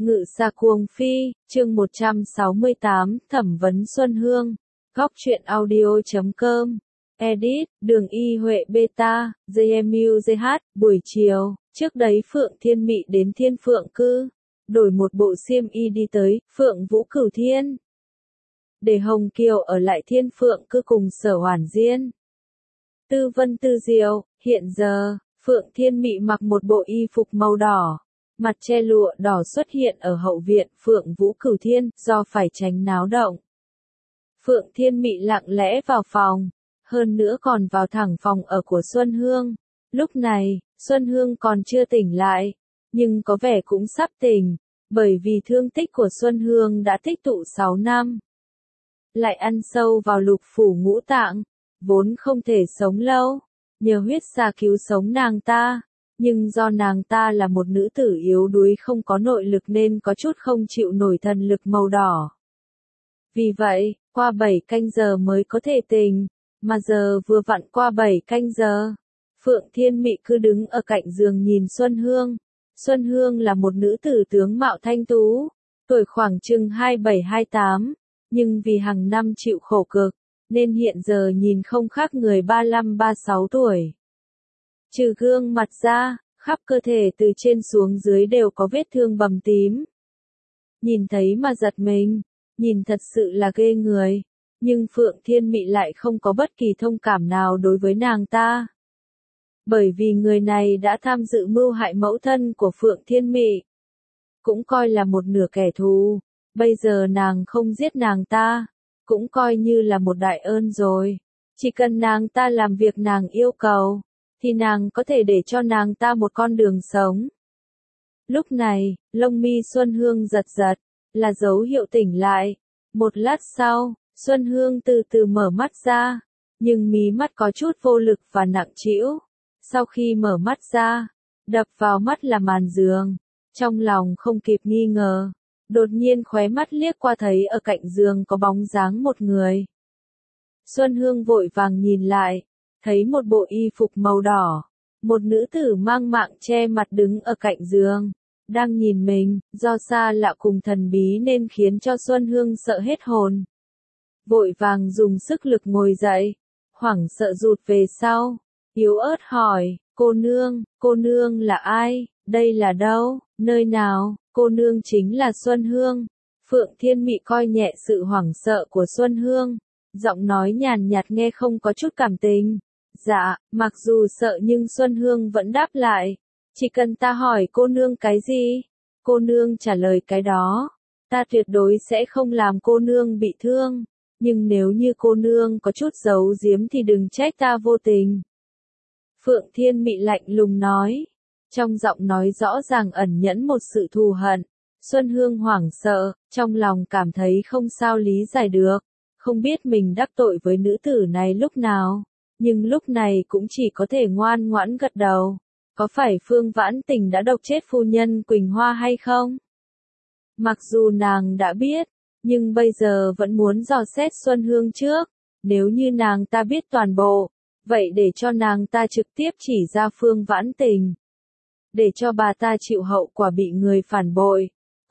Ngự xa cuồng phi, chương 168, thẩm vấn Xuân Hương. Góc truyện audio.com. Edit, Đường Y Huệ Beta, JMUJH, buổi chiều, trước đấy Phượng Thiên Mị đến Thiên Phượng Cư, đổi một bộ xiêm y đi tới, Phượng Vũ Cửu Thiên. Để Hồng Kiều ở lại Thiên Phượng Cư cùng Sở Hoàn Diên. Tư Vân Tư Diệu, hiện giờ, Phượng Thiên Mị mặc một bộ y phục màu đỏ. Mặt che lụa đỏ xuất hiện ở hậu viện Phượng Vũ Cửu Thiên, do phải tránh náo động. Phượng Thiên Mị lặng lẽ vào phòng, hơn nữa còn vào thẳng phòng ở của Xuân Hương. Lúc này, Xuân Hương còn chưa tỉnh lại, nhưng có vẻ cũng sắp tỉnh, bởi vì thương tích của Xuân Hương đã tích tụ 6 năm. Lại ăn sâu vào lục phủ ngũ tạng, vốn không thể sống lâu, nhờ huyết xà cứu sống nàng ta. Nhưng do nàng ta là một nữ tử yếu đuối không có nội lực nên có chút không chịu nổi thần lực màu đỏ. Vì vậy, qua 7 canh giờ mới có thể tỉnh, mà giờ vừa vặn qua 7 canh giờ. Phượng Thiên Mị cứ đứng ở cạnh giường nhìn Xuân Hương. Xuân Hương là một nữ tử tướng mạo thanh tú, tuổi khoảng chừng 27-28, nhưng vì hàng năm chịu khổ cực, nên hiện giờ nhìn không khác người 35-36 tuổi. Trừ gương mặt ra, khắp cơ thể từ trên xuống dưới đều có vết thương bầm tím. Nhìn thấy mà giật mình, nhìn thật sự là ghê người, nhưng Phượng Thiên Mị lại không có bất kỳ thông cảm nào đối với nàng ta. Bởi vì người này đã tham dự mưu hại mẫu thân của Phượng Thiên Mị, cũng coi là một nửa kẻ thù, bây giờ nàng không giết nàng ta, cũng coi như là một đại ơn rồi. Chỉ cần nàng ta làm việc nàng yêu cầu, thì nàng có thể để cho nàng ta một con đường sống. Lúc này, lông mi Xuân Hương giật giật, là dấu hiệu tỉnh lại. Một lát sau, Xuân Hương từ từ mở mắt ra, nhưng mí mắt có chút vô lực và nặng trĩu. Sau khi mở mắt ra, đập vào mắt là màn giường. Trong lòng không kịp nghi ngờ, đột nhiên khóe mắt liếc qua thấy ở cạnh giường có bóng dáng một người. Xuân Hương vội vàng nhìn lại, thấy một bộ y phục màu đỏ, một nữ tử mang mạng che mặt đứng ở cạnh giường, đang nhìn mình, do xa lạ cùng thần bí nên khiến cho Xuân Hương sợ hết hồn. Vội vàng dùng sức lực ngồi dậy, hoảng sợ rụt về sau, yếu ớt hỏi, cô nương là ai, đây là đâu, nơi nào, cô nương chính là Xuân Hương. Phượng Thiên Mị coi nhẹ sự hoảng sợ của Xuân Hương, giọng nói nhàn nhạt nghe không có chút cảm tình. Dạ, mặc dù sợ nhưng Xuân Hương vẫn đáp lại. Chỉ cần ta hỏi cô nương cái gì, cô nương trả lời cái đó. Ta tuyệt đối sẽ không làm cô nương bị thương. Nhưng nếu như cô nương có chút giấu giếm thì đừng trách ta vô tình. Phượng Thiên Mị lạnh lùng nói. Trong giọng nói rõ ràng ẩn nhẫn một sự thù hận. Xuân Hương hoảng sợ, trong lòng cảm thấy không sao lý giải được. Không biết mình đắc tội với nữ tử này lúc nào. Nhưng lúc này cũng chỉ có thể ngoan ngoãn gật đầu. Có phải Phương Vãn Tình đã độc chết phu nhân Quỳnh Hoa hay không? Mặc dù nàng đã biết, nhưng bây giờ vẫn muốn dò xét Xuân Hương trước. Nếu như nàng ta biết toàn bộ, vậy để cho nàng ta trực tiếp chỉ ra Phương Vãn Tình. Để cho bà ta chịu hậu quả bị người phản bội.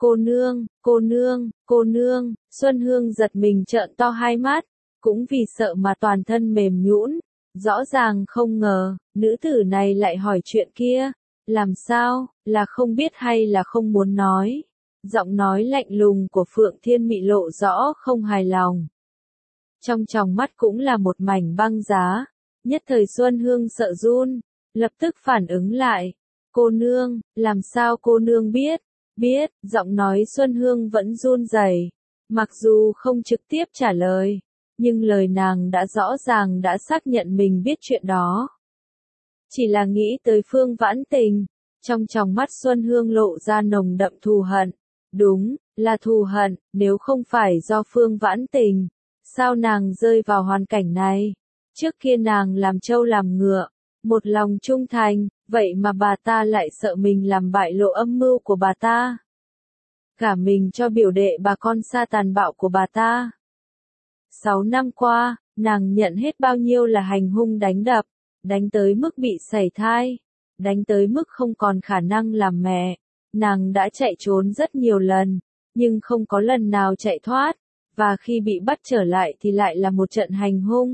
Cô nương, Xuân Hương giật mình trợn to hai mắt, cũng vì sợ mà toàn thân mềm nhũn. Rõ ràng không ngờ, nữ tử này lại hỏi chuyện kia. Làm sao, là không biết hay là không muốn nói? Giọng nói lạnh lùng của Phượng Thiên Mị lộ rõ không hài lòng. Trong tròng mắt cũng là một mảnh băng giá. Nhất thời Xuân Hương sợ run, lập tức phản ứng lại. Cô nương, làm sao cô nương biết? Biết, giọng nói Xuân Hương vẫn run rẩy. Mặc dù không trực tiếp trả lời, nhưng lời nàng đã rõ ràng đã xác nhận mình biết chuyện đó. Chỉ là nghĩ tới Phương Vãn Tình, trong tròng mắt Xuân Hương lộ ra nồng đậm thù hận. Đúng, là thù hận, nếu không phải do Phương Vãn Tình, sao nàng rơi vào hoàn cảnh này? Trước kia nàng làm trâu làm ngựa, một lòng trung thành, vậy mà bà ta lại sợ mình làm bại lộ âm mưu của bà ta. Cả mình cho biểu đệ bà con sa tàn bạo của bà ta. 6 năm qua, nàng nhận hết bao nhiêu là hành hung đánh đập, đánh tới mức bị sảy thai, đánh tới mức không còn khả năng làm mẹ, nàng đã chạy trốn rất nhiều lần, nhưng không có lần nào chạy thoát, và khi bị bắt trở lại thì lại là một trận hành hung.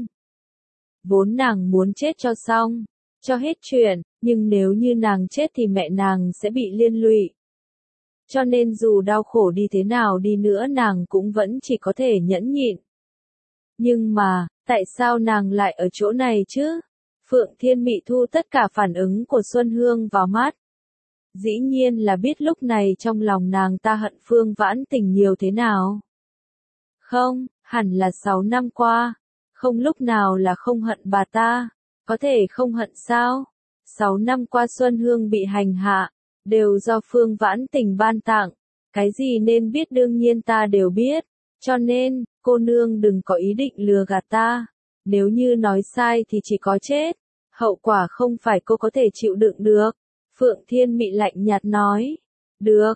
Vốn nàng muốn chết cho xong, cho hết chuyện, nhưng nếu như nàng chết thì mẹ nàng sẽ bị liên lụy. Cho nên dù đau khổ đi thế nào đi nữa nàng cũng vẫn chỉ có thể nhẫn nhịn. Nhưng mà, tại sao nàng lại ở chỗ này chứ? Phượng Thiên Mị thu tất cả phản ứng của Xuân Hương vào mắt. Dĩ nhiên là biết lúc này trong lòng nàng ta hận Phương Vãn Tình nhiều thế nào. Không, hẳn là 6 năm qua, không lúc nào là không hận bà ta, có thể không hận sao? 6 năm qua Xuân Hương bị hành hạ, đều do Phương Vãn Tình ban tặng, cái gì nên biết đương nhiên ta đều biết, cho nên, cô nương đừng có ý định lừa gạt ta, nếu như nói sai thì chỉ có chết, hậu quả không phải cô có thể chịu đựng được. Phượng Thiên Mị lạnh nhạt nói. Được,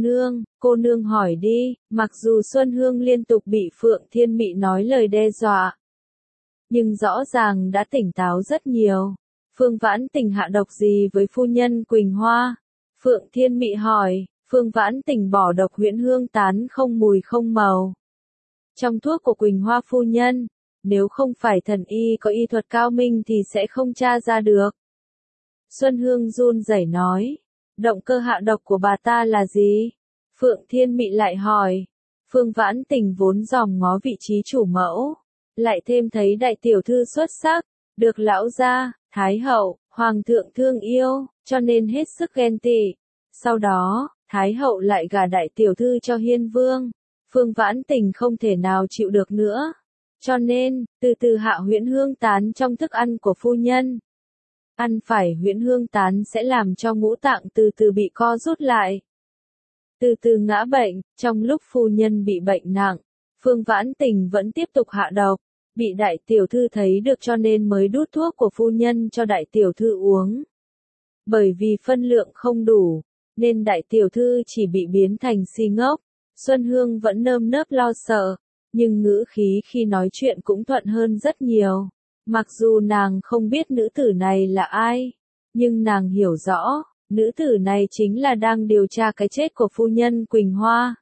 cô nương hỏi đi, mặc dù Xuân Hương liên tục bị Phượng Thiên Mị nói lời đe dọa, nhưng rõ ràng đã tỉnh táo rất nhiều. Phương Vãn Tình hạ độc gì với phu nhân Quỳnh Hoa? Phượng Thiên Mị hỏi, Phương Vãn Tình bỏ độc huyễn hương tán không mùi không màu. Trong thuốc của Quỳnh Hoa phu nhân, nếu không phải thần y có y thuật cao minh thì sẽ không tra ra được. Xuân Hương run rẩy nói, động cơ hạ độc của bà ta là gì? Phượng Thiên Mị lại hỏi, Phương Vãn Tình vốn dòm ngó vị trí chủ mẫu, lại thêm thấy đại tiểu thư xuất sắc, được lão gia, thái hậu, hoàng thượng thương yêu, cho nên hết sức ghen tị. Sau đó, thái hậu lại gả đại tiểu thư cho Hiên Vương, Phương Vãn Tình không thể nào chịu được nữa, cho nên, từ từ hạ huyễn hương tán trong thức ăn của phu nhân. Ăn phải huyễn hương tán sẽ làm cho ngũ tạng từ từ bị co rút lại, từ từ ngã bệnh. Trong lúc phu nhân bị bệnh nặng, Phương Vãn Tình vẫn tiếp tục hạ độc, bị đại tiểu thư thấy được cho nên mới đút thuốc của phu nhân cho đại tiểu thư uống. Bởi vì phân lượng không đủ, nên đại tiểu thư chỉ bị biến thành si ngốc. Xuân Hương vẫn nơm nớp lo sợ, nhưng ngữ khí khi nói chuyện cũng thuận hơn rất nhiều. Mặc dù nàng không biết nữ tử này là ai, nhưng nàng hiểu rõ, nữ tử này chính là đang điều tra cái chết của phu nhân Quỳnh Hoa.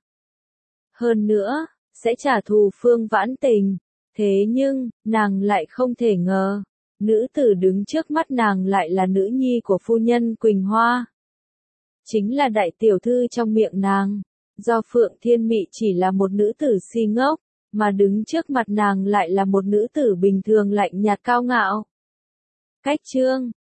Hơn nữa, sẽ trả thù Phương Vãn Tình. Thế nhưng, nàng lại không thể ngờ, nữ tử đứng trước mắt nàng lại là nữ nhi của phu nhân Quỳnh Hoa. Chính là đại tiểu thư trong miệng nàng, do Phượng Thiên Mị chỉ là một nữ tử si ngốc, mà đứng trước mặt nàng lại là một nữ tử bình thường lạnh nhạt cao ngạo. Cách chương